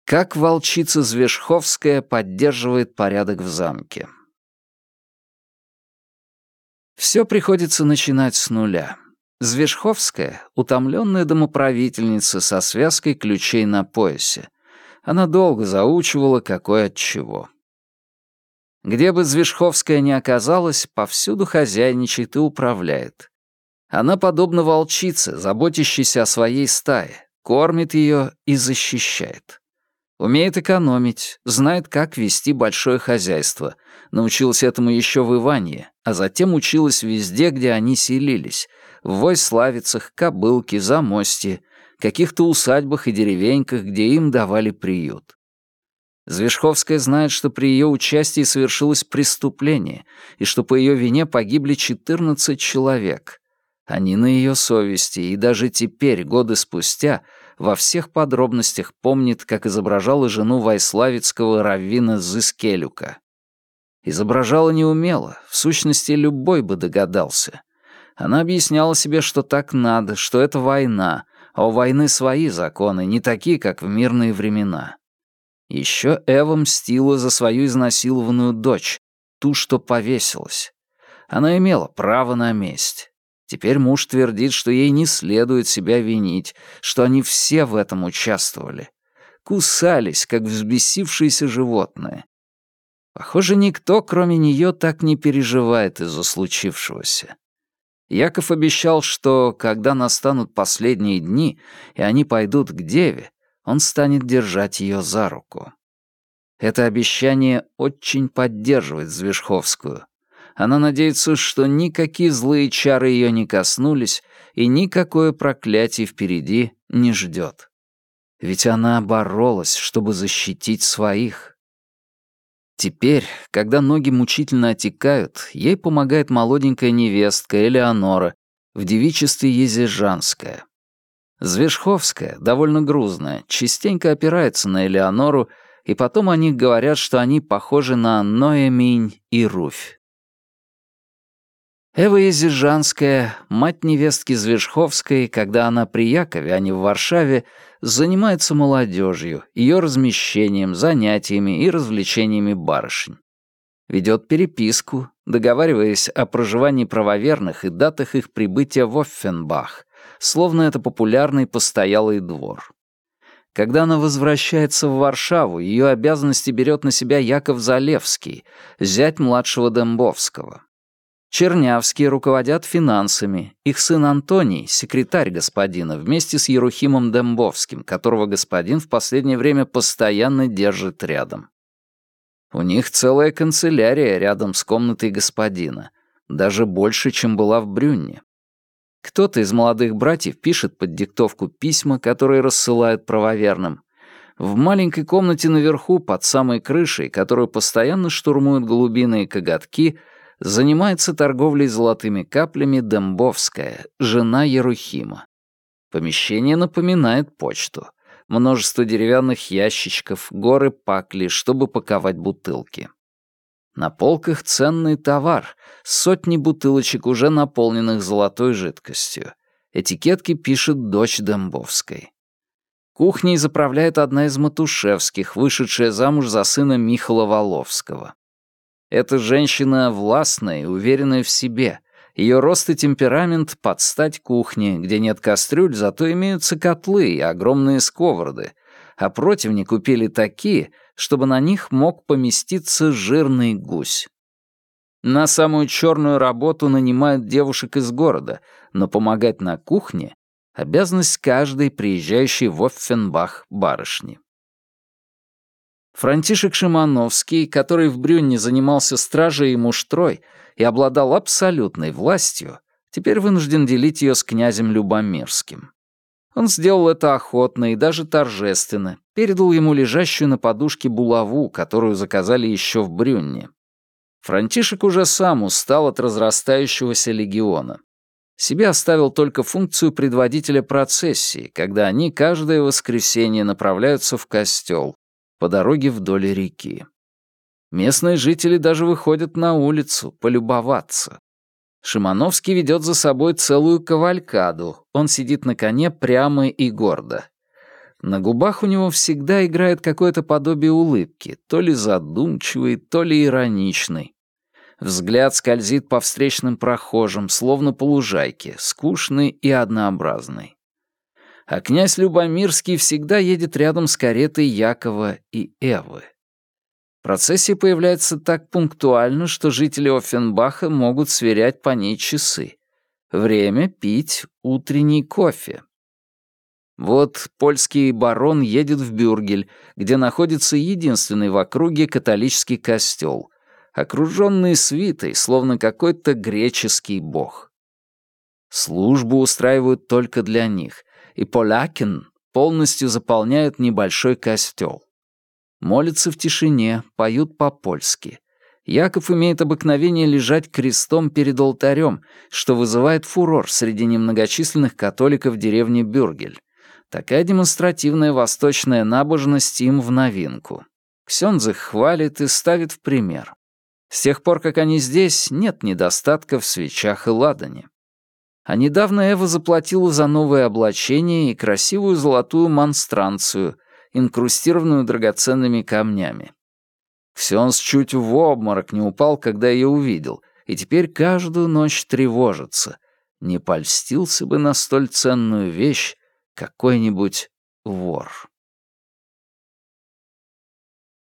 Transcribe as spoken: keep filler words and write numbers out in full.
Как волчица Звежховская поддерживает порядок в замке. Все приходится начинать с нуля. Звежховская — утомленная домоправительница со связкой ключей на поясе. Она долго заучивала, какой от чего. Где бы Звежховская ни оказалась, повсюду хозяйничает и управляет. Она подобна волчице, заботящейся о своей стае, кормит ее и защищает. Умеет экономить, знает, как вести большое хозяйство. Научилась этому еще в Иванье, а затем училась везде, где они селились. В Войславицах, Кобылке, Замостье, каких-то усадьбах и деревеньках, где им давали приют. Звежховская знает, что при ее участии совершилось преступление, и что по ее вине погибли четырнадцать человек. Они на ее совести, и даже теперь, годы спустя, во всех подробностях помнит, как изображала жену войславицкого раввина Зыскелюка. Изображала неумело, в сущности, любой бы догадался. Она объясняла себе, что так надо, что это война, а у войны свои законы, не такие, как в мирные времена. Еще Эва мстила за свою изнасилованную дочь, ту, что повесилась. Она имела право на месть. Теперь муж твердит, что ей не следует себя винить, что они все в этом участвовали. Кусались, как взбесившиеся животные. Похоже, никто, кроме нее, так не переживает из-за случившегося. Яков обещал, что, когда настанут последние дни, и они пойдут к Деве, он станет держать ее за руку. Это обещание очень поддерживает Звежховскую. Она надеется, что никакие злые чары ее не коснулись, и никакое проклятие впереди не ждет. Ведь она боролась, чтобы защитить своих. Теперь, когда ноги мучительно отекают, ей помогает молоденькая невестка Элеонора, в девичестве Езижанская. Звежховская, довольно грузная, частенько опирается на Элеонору, и потом о них говорят, что они похожи на Ноэминь и Руфь. Эва Езижанская, мать невестки Звежховской, когда она при Якове, а не в Варшаве, занимается молодежью, ее размещением, занятиями и развлечениями барышень. Ведет переписку, договариваясь о проживании правоверных и датах их прибытия в Оффенбах, словно это популярный постоялый двор. Когда она возвращается в Варшаву, ее обязанности берет на себя Яков Залевский, зять младшего Дембовского. Чернявские руководят финансами, их сын Антоний, секретарь господина, вместе с Ерухимом Дембовским, которого господин в последнее время постоянно держит рядом. У них целая канцелярия рядом с комнатой господина, даже больше, чем была в Брюнне. Кто-то из молодых братьев пишет под диктовку письма, которые рассылают правоверным. В маленькой комнате наверху, под самой крышей, которую постоянно штурмуют голубиные коготки, занимается торговлей золотыми каплями Дембовская, жена Ерухима. Помещение напоминает почту. Множество деревянных ящичков, горы пакли, чтобы паковать бутылки. На полках ценный товар, сотни бутылочек, уже наполненных золотой жидкостью. Этикетки пишет дочь Дембовской. Кухней заправляет одна из Матушевских, вышедшая замуж за сына Михала Воловского. Эта женщина властная и уверенная в себе. Ее рост и темперамент под стать кухне, где нет кастрюль, зато имеются котлы и огромные сковороды, а противни купили такие, чтобы на них мог поместиться жирный гусь. На самую черную работу нанимают девушек из города, но помогать на кухне — обязанность каждой приезжающей в Оффенбах барышни. Франтишек Шимановский, который в Брюнне занимался стражей и муштрой и обладал абсолютной властью, теперь вынужден делить ее с князем Любомирским. Он сделал это охотно и даже торжественно, передал ему лежащую на подушке булаву, которую заказали еще в Брюнне. Франтишек уже сам устал от разрастающегося легиона. Себе оставил только функцию предводителя процессии, когда они каждое воскресенье направляются в костел по дороге вдоль реки. Местные жители даже выходят на улицу полюбоваться. Шимановский ведет за собой целую кавалькаду. Он сидит на коне прямо и гордо. На губах у него всегда играет какое-то подобие улыбки, то ли задумчивой, то ли ироничной. Взгляд скользит по встречным прохожим, словно по лужайке, скучный и однообразный. А князь Любомирский всегда едет рядом с каретой Якова и Эвы. Процессия появляется так пунктуально, что жители Оффенбаха могут сверять по ней часы. Время пить утренний кофе. Вот польский барон едет в Бюргель, где находится единственный в округе католический костел, окруженный свитой, словно какой-то греческий бог. Службу устраивают только для них, и полякен полностью заполняют небольшой костел. Молятся в тишине, поют по-польски. Яков имеет обыкновение лежать крестом перед алтарем, что вызывает фурор среди немногочисленных католиков деревни Бюргель. Такая демонстративная восточная набожность им в новинку. Ксёндз их хвалит и ставит в пример. С тех пор, как они здесь, нет недостатка в свечах и ладане. А недавно Эва заплатила за новое облачение и красивую золотую монстранцию, инкрустированную драгоценными камнями. Ксёндз чуть в обморок не упал, когда ее увидел, и теперь каждую ночь тревожится. Не польстился бы на столь ценную вещь какой-нибудь вор.